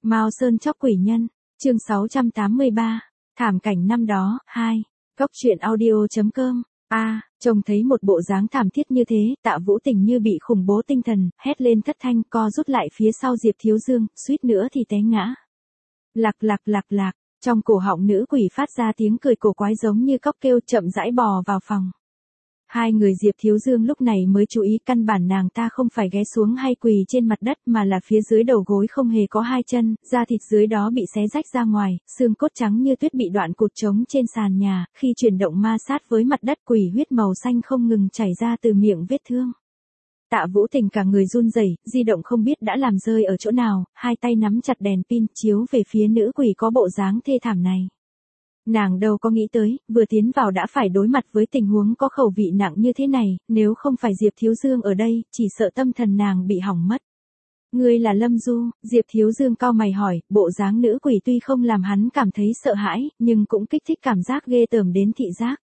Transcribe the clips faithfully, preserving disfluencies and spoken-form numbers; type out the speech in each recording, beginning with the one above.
Mao Sơn chóc quỷ nhân, chương sáu trăm tám mươi ba, thảm cảnh năm đó, hai, Cốc truyện audio.com, a, trông thấy một bộ dáng thảm thiết như thế, Tạ Vũ Tình như bị khủng bố tinh thần, hét lên thất thanh, co rút lại phía sau Diệp Thiếu Dương, suýt nữa thì té ngã. Lạc lạc lạc lạc, trong cổ họng nữ quỷ phát ra tiếng cười cổ quái giống như cóc kêu, chậm rãi bò vào phòng. Hai người Diệp Thiếu Dương lúc này mới chú ý, căn bản nàng ta không phải ghé xuống hay quỳ trên mặt đất mà là phía dưới đầu gối không hề có hai chân, da thịt dưới đó bị xé rách ra ngoài, xương cốt trắng như tuyết bị đoạn cụt trống trên sàn nhà, khi chuyển động ma sát với mặt đất, quỷ huyết màu xanh không ngừng chảy ra từ miệng vết thương. Tạ Vũ Tình cả người run rẩy, di động không biết đã làm rơi ở chỗ nào, hai tay nắm chặt đèn pin chiếu về phía nữ quỷ có bộ dáng thê thảm này. Nàng đâu có nghĩ tới, vừa tiến vào đã phải đối mặt với tình huống có khẩu vị nặng như thế này, nếu không phải Diệp Thiếu Dương ở đây, chỉ sợ tâm thần nàng bị hỏng mất. Ngươi là Lâm Du, Diệp Thiếu Dương cau mày hỏi, bộ dáng nữ quỷ tuy không làm hắn cảm thấy sợ hãi, nhưng cũng kích thích cảm giác ghê tởm đến thị giác.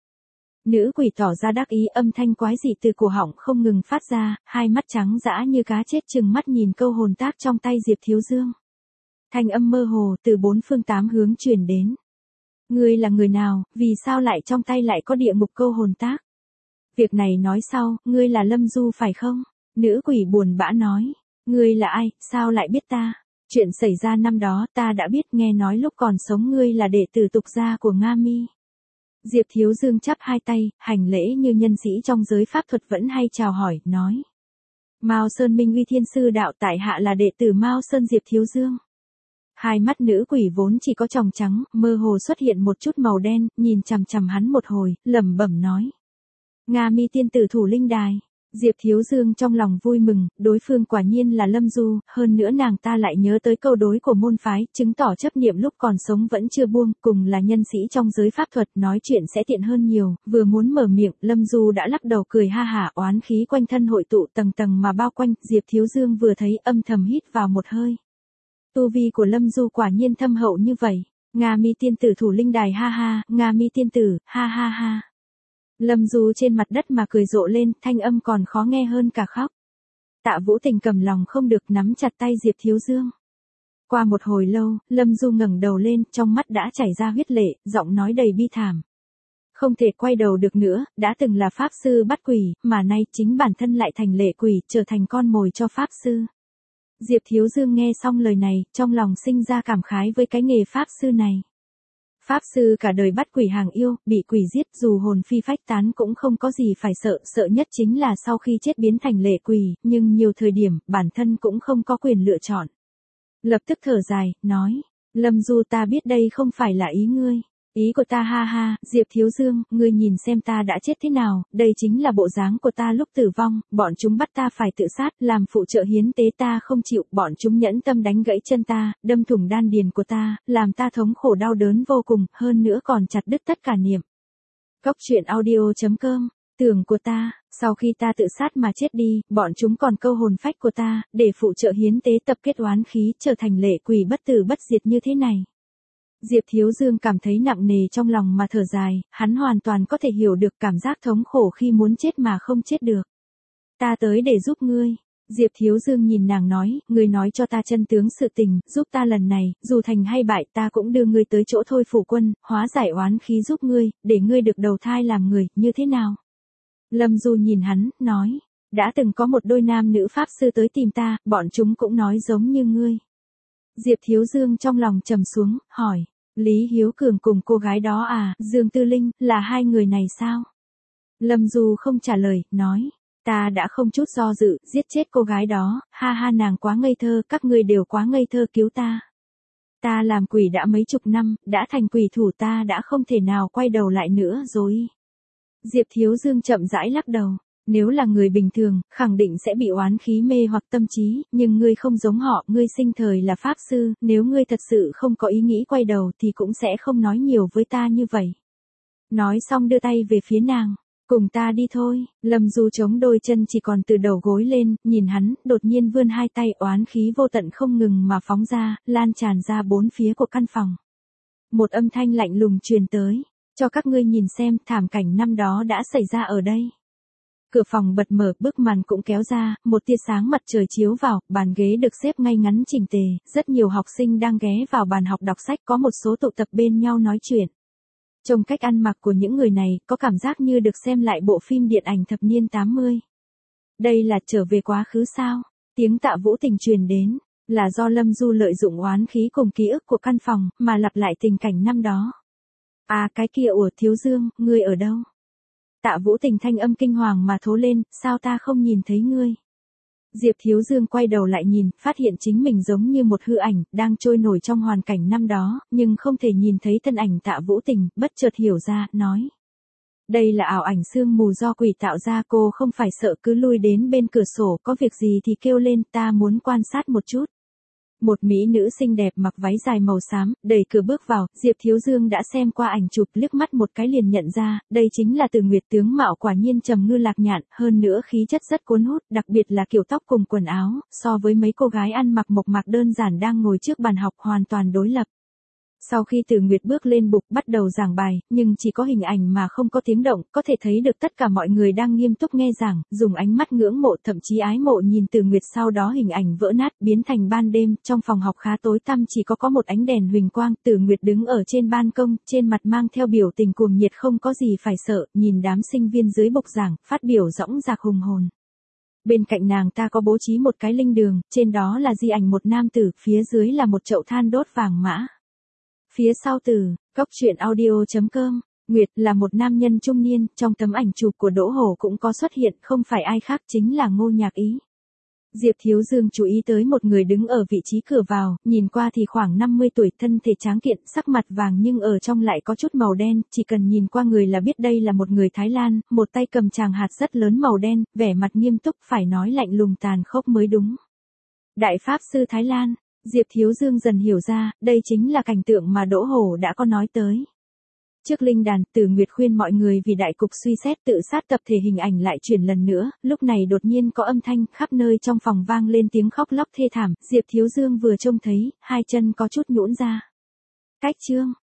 Nữ quỷ tỏ ra đắc ý, âm thanh quái dị từ cổ họng không ngừng phát ra, hai mắt trắng dã như cá chết trừng mắt nhìn câu hồn tác trong tay Diệp Thiếu Dương. Thanh âm mơ hồ từ bốn phương tám hướng truyền đến. Ngươi là người nào, vì sao lại trong tay lại có địa ngục câu hồn tác? Việc này nói sau, ngươi là Lâm Du phải không? Nữ quỷ buồn bã nói. Ngươi là ai, sao lại biết ta? Chuyện xảy ra năm đó ta đã biết, nghe nói lúc còn sống ngươi là đệ tử tục gia của Nga Mi. Diệp Thiếu Dương chắp hai tay, hành lễ như nhân sĩ trong giới pháp thuật vẫn hay chào hỏi, nói. Mao Sơn Minh Uy Thiên Sư đạo, tại hạ là đệ tử Mao Sơn Diệp Thiếu Dương. Hai mắt nữ quỷ vốn chỉ có tròng trắng, mơ hồ xuất hiện một chút màu đen, nhìn chằm chằm hắn một hồi, lẩm bẩm nói. Nga Mi tiên tử thủ linh đài. Diệp Thiếu Dương trong lòng vui mừng, đối phương quả nhiên là Lâm Du, hơn nữa nàng ta lại nhớ tới câu đối của môn phái, chứng tỏ chấp niệm lúc còn sống vẫn chưa buông, cùng là nhân sĩ trong giới pháp thuật, nói chuyện sẽ tiện hơn nhiều, vừa muốn mở miệng, Lâm Du đã lắc đầu cười ha hả, oán khí quanh thân hội tụ tầng tầng mà bao quanh, Diệp Thiếu Dương vừa thấy âm thầm hít vào một hơi. Tu vi của Lâm Du quả nhiên thâm hậu như vậy. Nga Mi tiên tử thủ linh đài ha ha, Nga Mi tiên tử, ha ha ha. Lâm Du trên mặt đất mà cười rộ lên, thanh âm còn khó nghe hơn cả khóc. Tạ Vũ Tình cầm lòng không được nắm chặt tay Diệp Thiếu Dương. Qua một hồi lâu, Lâm Du ngẩng đầu lên, trong mắt đã chảy ra huyết lệ, giọng nói đầy bi thảm. Không thể quay đầu được nữa, đã từng là pháp sư bắt quỷ, mà nay chính bản thân lại thành lệ quỷ, trở thành con mồi cho pháp sư. Diệp Thiếu Dương nghe xong lời này, trong lòng sinh ra cảm khái với cái nghề pháp sư này. Pháp sư cả đời bắt quỷ hàng yêu, bị quỷ giết, dù hồn phi phách tán cũng không có gì phải sợ, sợ nhất chính là sau khi chết biến thành lệ quỷ, nhưng nhiều thời điểm, bản thân cũng không có quyền lựa chọn. Lập tức thở dài, nói, Lâm Du ta biết đây không phải là ý ngươi. Ý của ta ha ha, Diệp Thiếu Dương, ngươi nhìn xem ta đã chết thế nào, đây chính là bộ dáng của ta lúc tử vong, bọn chúng bắt ta phải tự sát, làm phụ trợ hiến tế ta không chịu, bọn chúng nhẫn tâm đánh gãy chân ta, đâm thủng đan điền của ta, làm ta thống khổ đau đớn vô cùng, hơn nữa còn chặt đứt tất cả niệm. Cốc truyện audio.com, tưởng của ta, sau khi ta tự sát mà chết đi, bọn chúng còn câu hồn phách của ta, để phụ trợ hiến tế tập kết oán khí, trở thành lệ quỷ bất tử bất diệt như thế này. Diệp Thiếu Dương cảm thấy nặng nề trong lòng mà thở dài, hắn hoàn toàn có thể hiểu được cảm giác thống khổ khi muốn chết mà không chết được. Ta tới để giúp ngươi. Diệp Thiếu Dương nhìn nàng nói, ngươi nói cho ta chân tướng sự tình, giúp ta lần này, dù thành hay bại ta cũng đưa ngươi tới chỗ Thôi Phủ Quân, hóa giải oán khí giúp ngươi, để ngươi được đầu thai làm người, như thế nào? Lâm Du nhìn hắn, nói, đã từng có một đôi nam nữ pháp sư tới tìm ta, bọn chúng cũng nói giống như ngươi. Diệp Thiếu Dương trong lòng trầm xuống, hỏi, Lý Hiếu Cường cùng cô gái đó à, Dương Tư Linh, là hai người này sao? Lâm Du không trả lời, nói, ta đã không chút do dự, giết chết cô gái đó, ha ha nàng quá ngây thơ, các ngươi đều quá ngây thơ cứu ta. Ta làm quỷ đã mấy chục năm, đã thành quỷ thủ ta đã không thể nào quay đầu lại nữa rồi. Diệp Thiếu Dương chậm rãi lắc đầu. Nếu là người bình thường, khẳng định sẽ bị oán khí mê hoặc tâm trí, nhưng ngươi không giống họ, ngươi sinh thời là pháp sư, nếu ngươi thật sự không có ý nghĩ quay đầu thì cũng sẽ không nói nhiều với ta như vậy. Nói xong đưa tay về phía nàng, cùng ta đi thôi. Lâm Du chống đôi chân chỉ còn từ đầu gối lên, nhìn hắn, đột nhiên vươn hai tay, oán khí vô tận không ngừng mà phóng ra, lan tràn ra bốn phía của căn phòng. Một âm thanh lạnh lùng truyền tới, cho các ngươi nhìn xem, thảm cảnh năm đó đã xảy ra ở đây. Cửa phòng bật mở, bức màn cũng kéo ra, một tia sáng mặt trời chiếu vào, bàn ghế được xếp ngay ngắn chỉnh tề, rất nhiều học sinh đang ghé vào bàn học đọc sách, có một số tụ tập bên nhau nói chuyện. Trông cách ăn mặc của những người này, có cảm giác như được xem lại bộ phim điện ảnh thập niên tám mươi. Đây là trở về quá khứ sao? Tiếng Tạ Vũ Tình truyền đến, là do Lâm Du lợi dụng oán khí cùng ký ức của căn phòng, mà lặp lại tình cảnh năm đó. À cái kia ủa Thiếu Dương, ngươi ở đâu? Tạ Vũ Tình thanh âm kinh hoàng mà thố lên, sao ta không nhìn thấy ngươi? Diệp Thiếu Dương quay đầu lại nhìn, phát hiện chính mình giống như một hư ảnh, đang trôi nổi trong hoàn cảnh năm đó, nhưng không thể nhìn thấy thân ảnh Tạ Vũ Tình, bất chợt hiểu ra, nói. Đây là ảo ảnh sương mù do quỷ tạo ra, cô không phải sợ, cứ lui đến bên cửa sổ, có việc gì thì kêu lên, ta muốn quan sát một chút. Một mỹ nữ xinh đẹp mặc váy dài màu xám, đẩy cửa bước vào, Diệp Thiếu Dương đã xem qua ảnh chụp, liếc mắt một cái liền nhận ra, đây chính là Từ Nguyệt, tướng mạo quả nhiên trầm ngư lạc nhạn, hơn nữa khí chất rất cuốn hút, đặc biệt là kiểu tóc cùng quần áo, so với mấy cô gái ăn mặc mộc mạc đơn giản đang ngồi trước bàn học hoàn toàn đối lập. Sau khi Từ Nguyệt bước lên bục bắt đầu giảng bài, nhưng chỉ có hình ảnh mà không có tiếng động, có thể thấy được tất cả mọi người đang nghiêm túc nghe giảng, dùng ánh mắt ngưỡng mộ thậm chí ái mộ nhìn Từ Nguyệt, sau đó hình ảnh vỡ nát, biến thành ban đêm, trong phòng học khá tối tăm chỉ có có một ánh đèn huỳnh quang, Từ Nguyệt đứng ở trên ban công, trên mặt mang theo biểu tình cuồng nhiệt không có gì phải sợ, nhìn đám sinh viên dưới bục giảng, phát biểu dõng dạc hùng hồn. Bên cạnh nàng ta có bố trí một cái linh đường, trên đó là di ảnh một nam tử, phía dưới là một chậu than đốt vàng mã. Phía sau từ, góc truyện audio chấm com, Nguyệt là một nam nhân trung niên, trong tấm ảnh chụp của Đỗ Hổ cũng có xuất hiện, không phải ai khác chính là Ngô Nhạc Ý. Diệp Thiếu Dương chú ý tới một người đứng ở vị trí cửa vào, nhìn qua thì khoảng năm mươi tuổi, thân thể tráng kiện, sắc mặt vàng nhưng ở trong lại có chút màu đen, chỉ cần nhìn qua người là biết đây là một người Thái Lan, một tay cầm tràng hạt rất lớn màu đen, vẻ mặt nghiêm túc, phải nói lạnh lùng tàn khốc mới đúng. Đại Pháp Sư Thái Lan. Diệp Thiếu Dương dần hiểu ra, đây chính là cảnh tượng mà Đỗ Hổ đã có nói tới. Trước linh đàn, Từ Nguyệt khuyên mọi người vì đại cục suy xét tự sát, tập thể hình ảnh lại chuyển lần nữa, lúc này đột nhiên có âm thanh, khắp nơi trong phòng vang lên tiếng khóc lóc thê thảm, Diệp Thiếu Dương vừa trông thấy, hai chân có chút nhũn ra. Cách chương.